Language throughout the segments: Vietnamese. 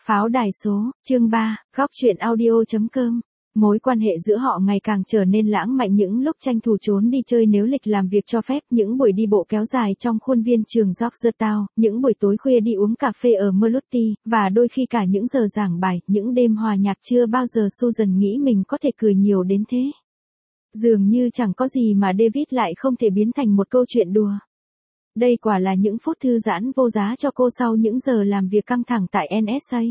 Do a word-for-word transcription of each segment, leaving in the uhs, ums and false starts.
Pháo đài số, chương ba, góc truyện audio.com. Mối quan hệ giữa họ ngày càng trở nên lãng mạn, những lúc tranh thủ trốn đi chơi nếu lịch làm việc cho phép, những buổi đi bộ kéo dài trong khuôn viên trường Georgetown, những buổi tối khuya đi uống cà phê ở Merlottie, và đôi khi cả những giờ giảng bài, những đêm hòa nhạc. Chưa bao giờ Susan nghĩ mình có thể cười nhiều đến thế. Dường như chẳng có gì mà David lại không thể biến thành một câu chuyện đùa. Đây quả là những phút thư giãn vô giá cho cô sau những giờ làm việc căng thẳng tại en ét a.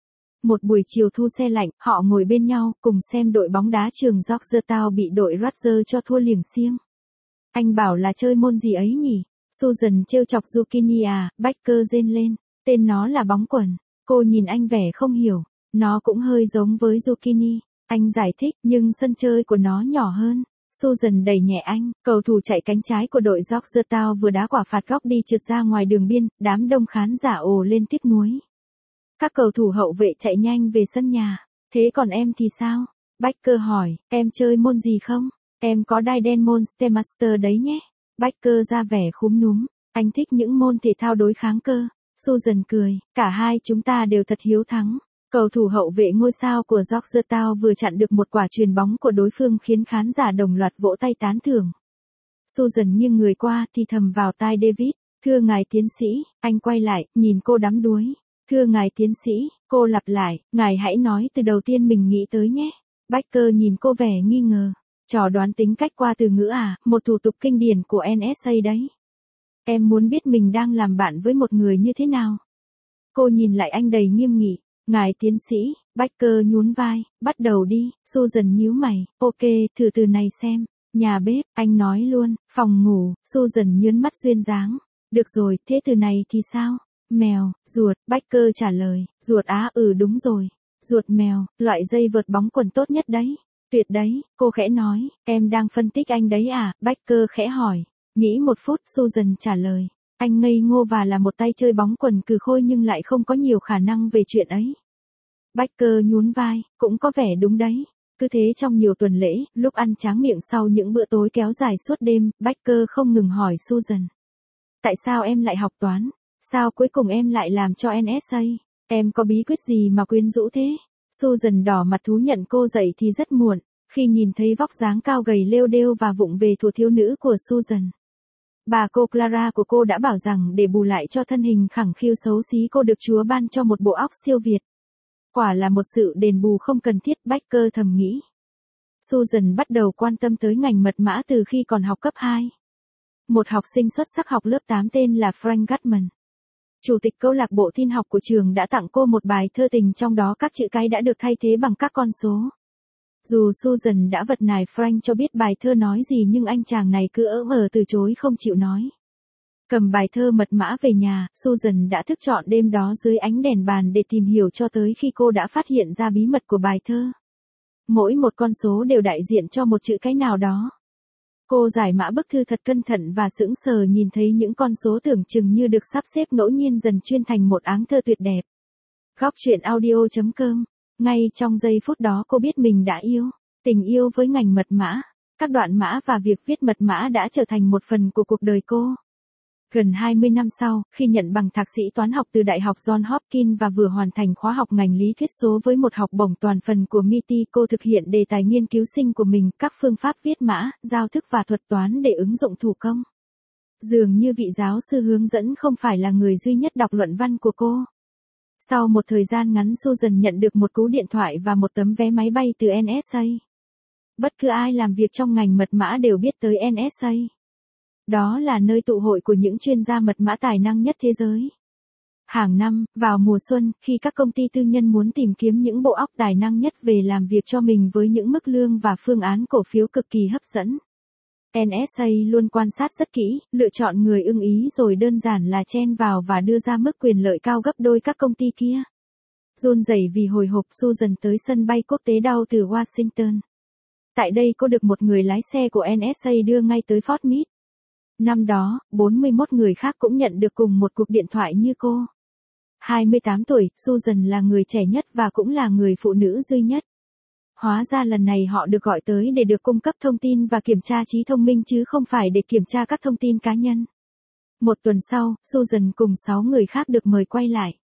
Một buổi chiều thu se lạnh, họ ngồi bên nhau, cùng xem đội bóng đá trường Georgetown bị đội Rutgers cho thua liềng xiêng. Anh bảo là chơi môn gì ấy nhỉ? Susan trêu chọc Zucchini à, Baker rên lên. Tên nó là bóng quần. Cô nhìn anh vẻ không hiểu. Nó cũng hơi giống với Zucchini. Anh giải thích, nhưng sân chơi của nó nhỏ hơn. Susan đẩy nhẹ anh, cầu thủ chạy cánh trái của đội Georgetown vừa đá quả phạt góc đi trượt ra ngoài đường biên, đám đông khán giả ồ lên tiếc nuối. Các cầu thủ hậu vệ chạy nhanh về sân nhà. Thế còn em thì sao? Baker hỏi, em chơi môn gì không? Em có đai đen môn Stairmaster đấy nhé. Baker ra vẻ khúm núm, anh thích những môn thể thao đối kháng cơ. Susan cười, cả hai chúng ta đều thật hiếu thắng. Cầu thủ hậu vệ ngôi sao của Georgetown vừa chặn được một quả chuyền bóng của đối phương khiến khán giả đồng loạt vỗ tay tán thưởng. Susan nghiêng người qua thì thầm vào tai David, thưa ngài tiến sĩ. Anh quay lại, nhìn cô đắm đuối. Thưa ngài tiến sĩ, cô lặp lại, ngài hãy nói từ đầu tiên mình nghĩ tới nhé. Baker nhìn cô vẻ nghi ngờ. Trò đoán tính cách qua từ ngữ à, một thủ tục kinh điển của en ét a đấy. Em muốn biết mình đang làm bạn với một người như thế nào? Cô nhìn lại anh đầy nghiêm nghị. Ngài tiến sĩ, Baker nhún vai, bắt đầu đi. Susan nhíu mày, ok, thử từ này xem. Nhà bếp, anh nói luôn. Phòng ngủ, Susan nhớn mắt duyên dáng. Được rồi, thế từ này thì sao? Mèo, ruột, Baker trả lời. Ruột á, ừ đúng rồi. Ruột mèo, loại dây vợt bóng quần tốt nhất đấy. Tuyệt đấy, cô khẽ nói. Em đang phân tích anh đấy à? Baker khẽ hỏi. Nghĩ một phút, Susan trả lời. Anh ngây ngô và là một tay chơi bóng quần cừ khôi nhưng lại không có nhiều khả năng về chuyện ấy. Baker nhún vai, cũng có vẻ đúng đấy. Cứ thế trong nhiều tuần lễ, lúc ăn tráng miệng sau những bữa tối kéo dài suốt đêm, Baker không ngừng hỏi Susan. Tại sao em lại học toán? Sao cuối cùng em lại làm cho en ét a? Em có bí quyết gì mà quyến rũ thế? Susan đỏ mặt thú nhận cô dậy thì rất muộn, khi nhìn thấy vóc dáng cao gầy lêu đêu và vụng về thuở thiếu nữ của Susan. Bà cô Clara của cô đã bảo rằng để bù lại cho thân hình khẳng khiu xấu xí cô được Chúa ban cho một bộ óc siêu việt. Quả là một sự đền bù không cần thiết, Baker thầm nghĩ. Susan bắt đầu quan tâm tới ngành mật mã từ khi còn học cấp hai. Một học sinh xuất sắc học lớp tám tên là Frank Gutman. Chủ tịch câu lạc bộ tin học của trường đã tặng cô một bài thơ tình trong đó các chữ cái đã được thay thế bằng các con số. Dù Susan đã vật nài Frank cho biết bài thơ nói gì nhưng anh chàng này cứ ỡm ờ từ chối không chịu nói. Cầm bài thơ mật mã về nhà, Susan đã thức trọn đêm đó dưới ánh đèn bàn để tìm hiểu cho tới khi cô đã phát hiện ra bí mật của bài thơ. Mỗi một con số đều đại diện cho một chữ cái nào đó. Cô giải mã bức thư thật cẩn thận và sững sờ nhìn thấy những con số tưởng chừng như được sắp xếp ngẫu nhiên dần chuyên thành một áng thơ tuyệt đẹp. Góc truyện audio.com. Ngay trong giây phút đó cô biết mình đã yêu. Tình yêu với ngành mật mã. Các đoạn mã và việc viết mật mã đã trở thành một phần của cuộc đời cô. Gần hai mươi năm sau, khi nhận bằng thạc sĩ toán học từ Đại học Johns Hopkins và vừa hoàn thành khóa học ngành lý thuyết số với một học bổng toàn phần của em i tê, cô thực hiện đề tài nghiên cứu sinh của mình, các phương pháp viết mã, giao thức và thuật toán để ứng dụng thủ công. Dường như vị giáo sư hướng dẫn không phải là người duy nhất đọc luận văn của cô. Sau một thời gian ngắn Susan nhận được một cú điện thoại và một tấm vé máy bay từ en ét a. Bất cứ ai làm việc trong ngành mật mã đều biết tới en ét a. Đó là nơi tụ hội của những chuyên gia mật mã tài năng nhất thế giới. Hàng năm, vào mùa xuân, khi các công ty tư nhân muốn tìm kiếm những bộ óc tài năng nhất về làm việc cho mình với những mức lương và phương án cổ phiếu cực kỳ hấp dẫn, en ét a luôn quan sát rất kỹ, lựa chọn người ưng ý rồi đơn giản là chen vào và đưa ra mức quyền lợi cao gấp đôi các công ty kia. Run rẩy vì hồi hộp, Susan tới sân bay quốc tế Dow từ Washington. Tại đây cô được một người lái xe của en ét a đưa ngay tới Fort Meade. Năm đó, bốn mươi mốt người khác cũng nhận được cùng một cuộc điện thoại như cô. hai mươi tám tuổi, Susan là người trẻ nhất và cũng là người phụ nữ duy nhất. Hóa ra lần này họ được gọi tới để được cung cấp thông tin và kiểm tra trí thông minh chứ không phải để kiểm tra các thông tin cá nhân. Một tuần sau, Susan cùng sáu người khác được mời quay lại.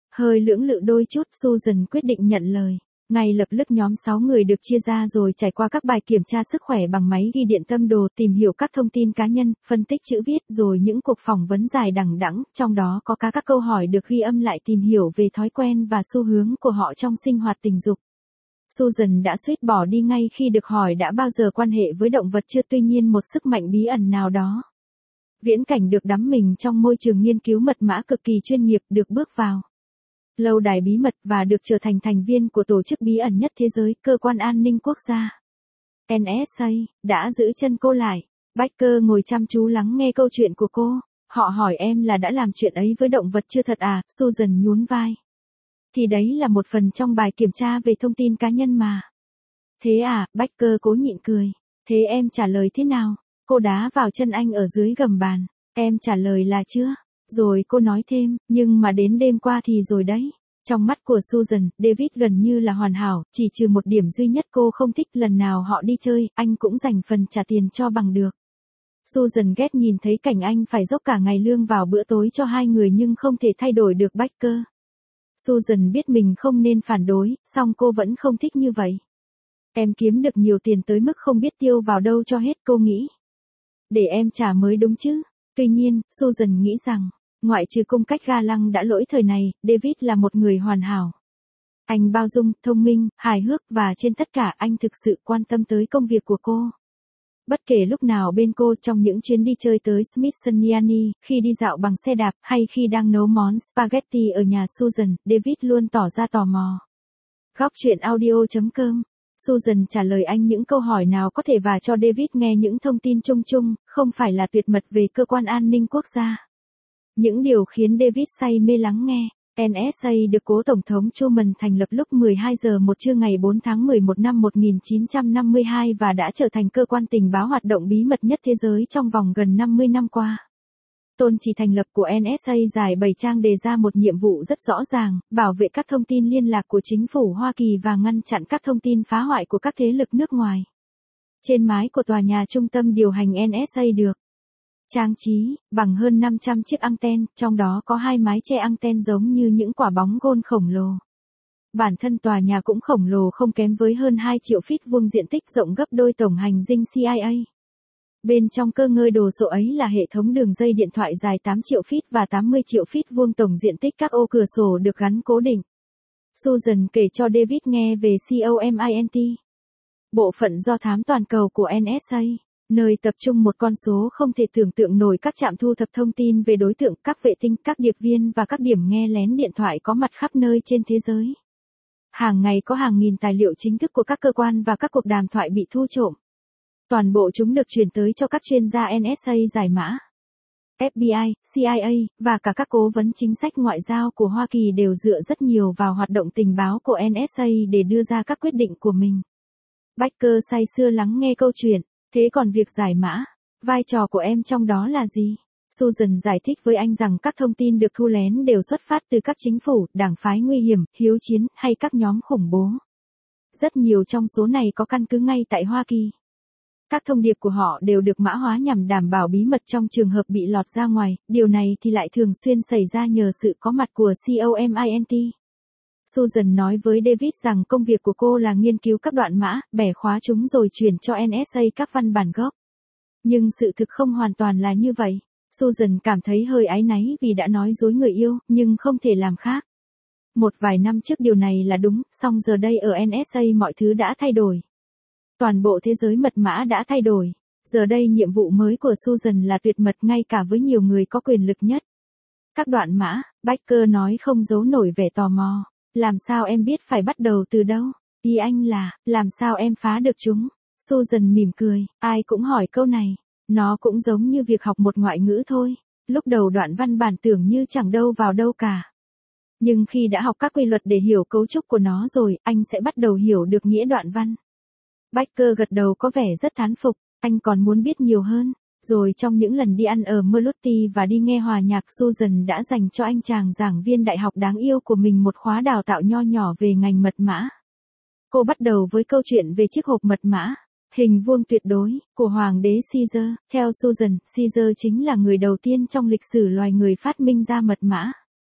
Hơi lưỡng lự đôi chút, Susan quyết định nhận lời. Ngay lập tức nhóm sáu người được chia ra rồi trải qua các bài kiểm tra sức khỏe bằng máy ghi điện tâm đồ, tìm hiểu các thông tin cá nhân, phân tích chữ viết, rồi những cuộc phỏng vấn dài đằng đẵng, trong đó có cả các câu hỏi được ghi âm lại tìm hiểu về thói quen và xu hướng của họ trong sinh hoạt tình dục. Susan đã suýt bỏ đi ngay khi được hỏi đã bao giờ quan hệ với động vật chưa, tuy nhiên một sức mạnh bí ẩn nào đó. Viễn cảnh được đắm mình trong môi trường nghiên cứu mật mã cực kỳ chuyên nghiệp, được bước vào lâu đài bí mật và được trở thành thành viên của tổ chức bí ẩn nhất thế giới, Cơ quan An ninh Quốc gia. en ét a đã giữ chân cô lại. Baker ngồi chăm chú lắng nghe câu chuyện của cô. Họ hỏi em là đã làm chuyện ấy với động vật chưa thật à? Susan nhún vai. Thì đấy là một phần trong bài kiểm tra về thông tin cá nhân mà. Thế à? Baker cố nhịn cười. Thế em trả lời thế nào? Cô đá vào chân anh ở dưới gầm bàn. Em trả lời là chưa. Rồi cô nói thêm, nhưng mà đến đêm qua thì rồi đấy. Trong mắt của Susan, David gần như là hoàn hảo, chỉ trừ một điểm duy nhất cô không thích, lần nào họ đi chơi, anh cũng dành phần trả tiền cho bằng được. Susan ghét nhìn thấy cảnh anh phải dốc cả ngày lương vào bữa tối cho hai người nhưng không thể thay đổi được Baker. Susan biết mình không nên phản đối, song cô vẫn không thích như vậy. Em kiếm được nhiều tiền tới mức không biết tiêu vào đâu cho hết, cô nghĩ. Để em trả mới đúng chứ. Tuy nhiên, Susan nghĩ rằng, ngoại trừ cung cách ga lăng đã lỗi thời này, David là một người hoàn hảo. Anh bao dung, thông minh, hài hước và trên tất cả anh thực sự quan tâm tới công việc của cô. Bất kể lúc nào bên cô, trong những chuyến đi chơi tới Smithsonian, khi đi dạo bằng xe đạp hay khi đang nấu món spaghetti ở nhà Susan, David luôn tỏ ra tò mò. Góc chuyện audio chấm com. Susan trả lời anh những câu hỏi nào có thể và cho David nghe những thông tin chung chung, không phải là tuyệt mật về cơ quan an ninh quốc gia. Những điều khiến David say mê lắng nghe. en ét a được cố Tổng thống Truman thành lập lúc mười hai giờ một trưa ngày bốn tháng mười một năm một nghìn chín trăm năm mươi hai và đã trở thành cơ quan tình báo hoạt động bí mật nhất thế giới trong vòng gần năm mươi năm qua. Tôn chỉ thành lập của en ét a dài bảy trang đề ra một nhiệm vụ rất rõ ràng, bảo vệ các thông tin liên lạc của chính phủ Hoa Kỳ và ngăn chặn các thông tin phá hoại của các thế lực nước ngoài. Trên mái của tòa nhà trung tâm điều hành en ét a được trang trí bằng hơn năm trăm chiếc anten, trong đó có hai mái che anten giống như những quả bóng gôn khổng lồ. Bản thân tòa nhà cũng khổng lồ không kém với hơn hai triệu feet vuông diện tích, rộng gấp đôi tổng hành dinh xê i a. Bên trong cơ ngơi đồ sộ ấy là hệ thống đường dây điện thoại dài tám triệu feet và tám mươi triệu feet vuông, tổng diện tích các ô cửa sổ được gắn cố định. Susan kể cho David nghe về COMINT, bộ phận do thám toàn cầu của en ét a, nơi tập trung một con số không thể tưởng tượng nổi các trạm thu thập thông tin về đối tượng, các vệ tinh, các điệp viên và các điểm nghe lén điện thoại có mặt khắp nơi trên thế giới. Hàng ngày có hàng nghìn tài liệu chính thức của các cơ quan và các cuộc đàm thoại bị thu trộm. Toàn bộ chúng được chuyển tới cho các chuyên gia en ét a giải mã. ép bê i, xê i a, và cả các cố vấn chính sách ngoại giao của Hoa Kỳ đều dựa rất nhiều vào hoạt động tình báo của en ét a để đưa ra các quyết định của mình. Baker say sưa lắng nghe câu chuyện. Thế còn việc giải mã, vai trò của em trong đó là gì? Susan giải thích với anh rằng các thông tin được thu lén đều xuất phát từ các chính phủ, đảng phái nguy hiểm, hiếu chiến, hay các nhóm khủng bố. Rất nhiều trong số này có căn cứ ngay tại Hoa Kỳ. Các thông điệp của họ đều được mã hóa nhằm đảm bảo bí mật trong trường hợp bị lọt ra ngoài, điều này thì lại thường xuyên xảy ra nhờ sự có mặt của COMINT. Susan nói với David rằng công việc của cô là nghiên cứu các đoạn mã, bẻ khóa chúng rồi chuyển cho en ét a các văn bản gốc. Nhưng sự thực không hoàn toàn là như vậy. Susan cảm thấy hơi áy náy vì đã nói dối người yêu, nhưng không thể làm khác. Một vài năm trước điều này là đúng, song giờ đây ở en ét a mọi thứ đã thay đổi. Toàn bộ thế giới mật mã đã thay đổi. Giờ đây nhiệm vụ mới của Susan là tuyệt mật ngay cả với nhiều người có quyền lực nhất. Các đoạn mã, Baker nói không giấu nổi vẻ tò mò. Làm sao em biết phải bắt đầu từ đâu? Ý anh là, làm sao em phá được chúng? Susan mỉm cười, ai cũng hỏi câu này. Nó cũng giống như việc học một ngoại ngữ thôi. Lúc đầu đoạn văn bản tưởng như chẳng đâu vào đâu cả. Nhưng khi đã học các quy luật để hiểu cấu trúc của nó rồi, anh sẽ bắt đầu hiểu được nghĩa đoạn văn. Baker gật đầu có vẻ rất thán phục, anh còn muốn biết nhiều hơn. Rồi trong những lần đi ăn ở Merlottie và đi nghe hòa nhạc, Susan đã dành cho anh chàng giảng viên đại học đáng yêu của mình một khóa đào tạo nho nhỏ về ngành mật mã. Cô bắt đầu với câu chuyện về chiếc hộp mật mã, hình vuông tuyệt đối, của Hoàng đế Caesar. Theo Susan, Caesar chính là người đầu tiên trong lịch sử loài người phát minh ra mật mã.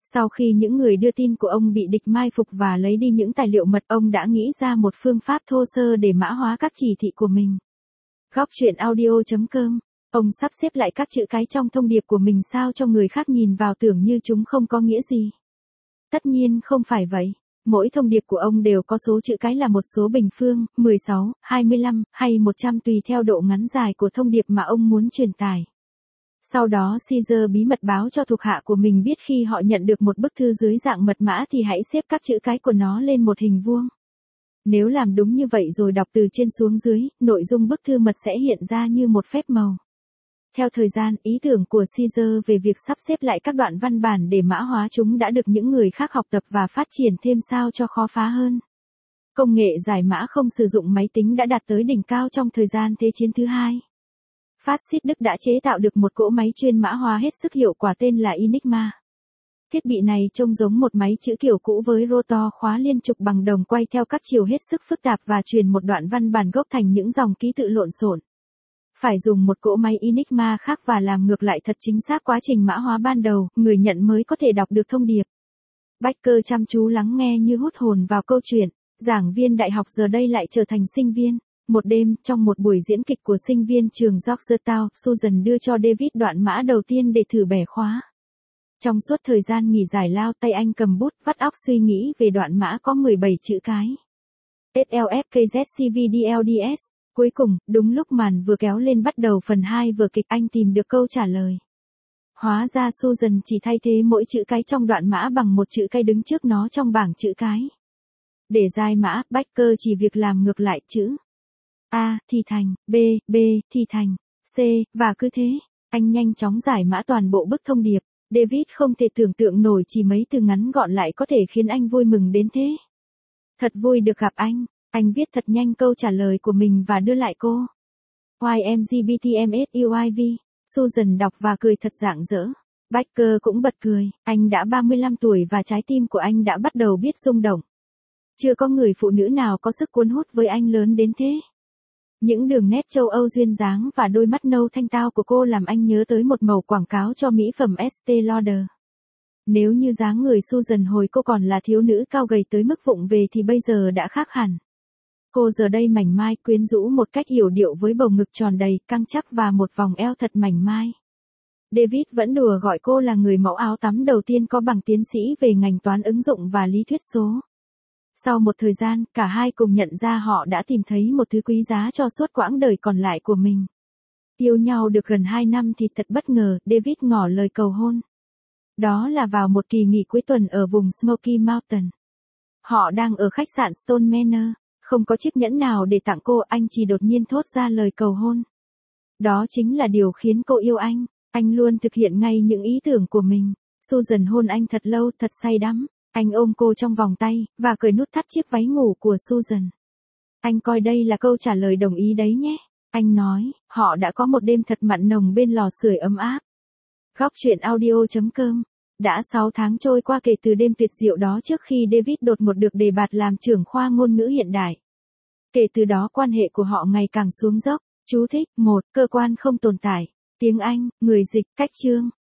Sau khi những người đưa tin của ông bị địch mai phục và lấy đi những tài liệu mật, ông đã nghĩ ra một phương pháp thô sơ để mã hóa các chỉ thị của mình. Góc truyện audio chấm com. Ông sắp xếp lại các chữ cái trong thông điệp của mình sao cho người khác nhìn vào tưởng như chúng không có nghĩa gì. Tất nhiên không phải vậy. Mỗi thông điệp của ông đều có số chữ cái là một số bình phương, mười sáu, hai mươi lăm, hay một trăm tùy theo độ ngắn dài của thông điệp mà ông muốn truyền tải. Sau đó Caesar bí mật báo cho thuộc hạ của mình biết khi họ nhận được một bức thư dưới dạng mật mã thì hãy xếp các chữ cái của nó lên một hình vuông. Nếu làm đúng như vậy rồi đọc từ trên xuống dưới, nội dung bức thư mật sẽ hiện ra như một phép màu. Theo thời gian, ý tưởng của Caesar về việc sắp xếp lại các đoạn văn bản để mã hóa chúng đã được những người khác học tập và phát triển thêm sao cho khó phá hơn. Công nghệ giải mã không sử dụng máy tính đã đạt tới đỉnh cao trong thời gian Thế chiến thứ hai. Phát xít Đức đã chế tạo được một cỗ máy chuyên mã hóa hết sức hiệu quả tên là Enigma. Thiết bị này trông giống một máy chữ kiểu cũ với rotor khóa liên trục bằng đồng quay theo các chiều hết sức phức tạp và truyền một đoạn văn bản gốc thành những dòng ký tự lộn xộn. Phải dùng một cỗ máy Enigma khác và làm ngược lại thật chính xác quá trình mã hóa ban đầu, người nhận mới có thể đọc được thông điệp. Baker chăm chú lắng nghe như hút hồn vào câu chuyện, giảng viên đại học giờ đây lại trở thành sinh viên. Một đêm, trong một buổi diễn kịch của sinh viên trường Georgetown, Susan đưa cho David đoạn mã đầu tiên để thử bẻ khóa. Trong suốt thời gian nghỉ giải lao, tay anh cầm bút, vắt óc suy nghĩ về đoạn mã có mười bảy chữ cái. ét lờ ép ca zét xê vê đê lờ đê ét. Cuối cùng, đúng lúc màn vừa kéo lên bắt đầu phần hai vở kịch, anh tìm được câu trả lời. Hóa ra Susan chỉ thay thế mỗi chữ cái trong đoạn mã bằng một chữ cái đứng trước nó trong bảng chữ cái. Để giải mã, Baker chỉ việc làm ngược lại chữ A thì thành, B, B thì thành, C, và cứ thế, anh nhanh chóng giải mã toàn bộ bức thông điệp. David không thể tưởng tượng nổi chỉ mấy từ ngắn gọn lại có thể khiến anh vui mừng đến thế. Thật vui được gặp anh, anh viết thật nhanh câu trả lời của mình và đưa lại cô. Y M G B T M S U I V, Susan đọc và cười thật rạng rỡ. Baker cũng bật cười, anh đã ba mươi lăm tuổi và trái tim của anh đã bắt đầu biết rung động. Chưa có người phụ nữ nào có sức cuốn hút với anh lớn đến thế. Những đường nét châu Âu duyên dáng và đôi mắt nâu thanh tao của cô làm anh nhớ tới một mẩu quảng cáo cho mỹ phẩm Estée Lauder. Nếu như dáng người Susan hồi cô còn là thiếu nữ cao gầy tới mức vụng về thì bây giờ đã khác hẳn. Cô giờ đây mảnh mai, quyến rũ một cách yểu điệu với bầu ngực tròn đầy, căng chắc và một vòng eo thật mảnh mai. David vẫn đùa gọi cô là người mẫu áo tắm đầu tiên có bằng tiến sĩ về ngành toán ứng dụng và lý thuyết số. Sau một thời gian, cả hai cùng nhận ra họ đã tìm thấy một thứ quý giá cho suốt quãng đời còn lại của mình. Yêu nhau được gần hai năm thì thật bất ngờ, David ngỏ lời cầu hôn. Đó là vào một kỳ nghỉ cuối tuần ở vùng Smoky Mountain. Họ đang ở khách sạn Stone Manor, không có chiếc nhẫn nào để tặng cô, anh chỉ đột nhiên thốt ra lời cầu hôn. Đó chính là điều khiến cô yêu anh, anh luôn thực hiện ngay những ý tưởng của mình. Susan hôn anh thật lâu, thật say đắm. Anh ôm cô trong vòng tay, và cởi nút thắt chiếc váy ngủ của Susan. Anh coi đây là câu trả lời đồng ý đấy nhé. Anh nói, họ đã có một đêm thật mặn nồng bên lò sưởi ấm áp. Góc truyện audio chấm com. Đã sáu tháng trôi qua kể từ đêm tuyệt diệu đó trước khi David đột ngột được đề bạt làm trưởng khoa ngôn ngữ hiện đại. Kể từ đó quan hệ của họ ngày càng xuống dốc. Chú thích, một, cơ quan không tồn tại. Tiếng Anh, người dịch, cách chương.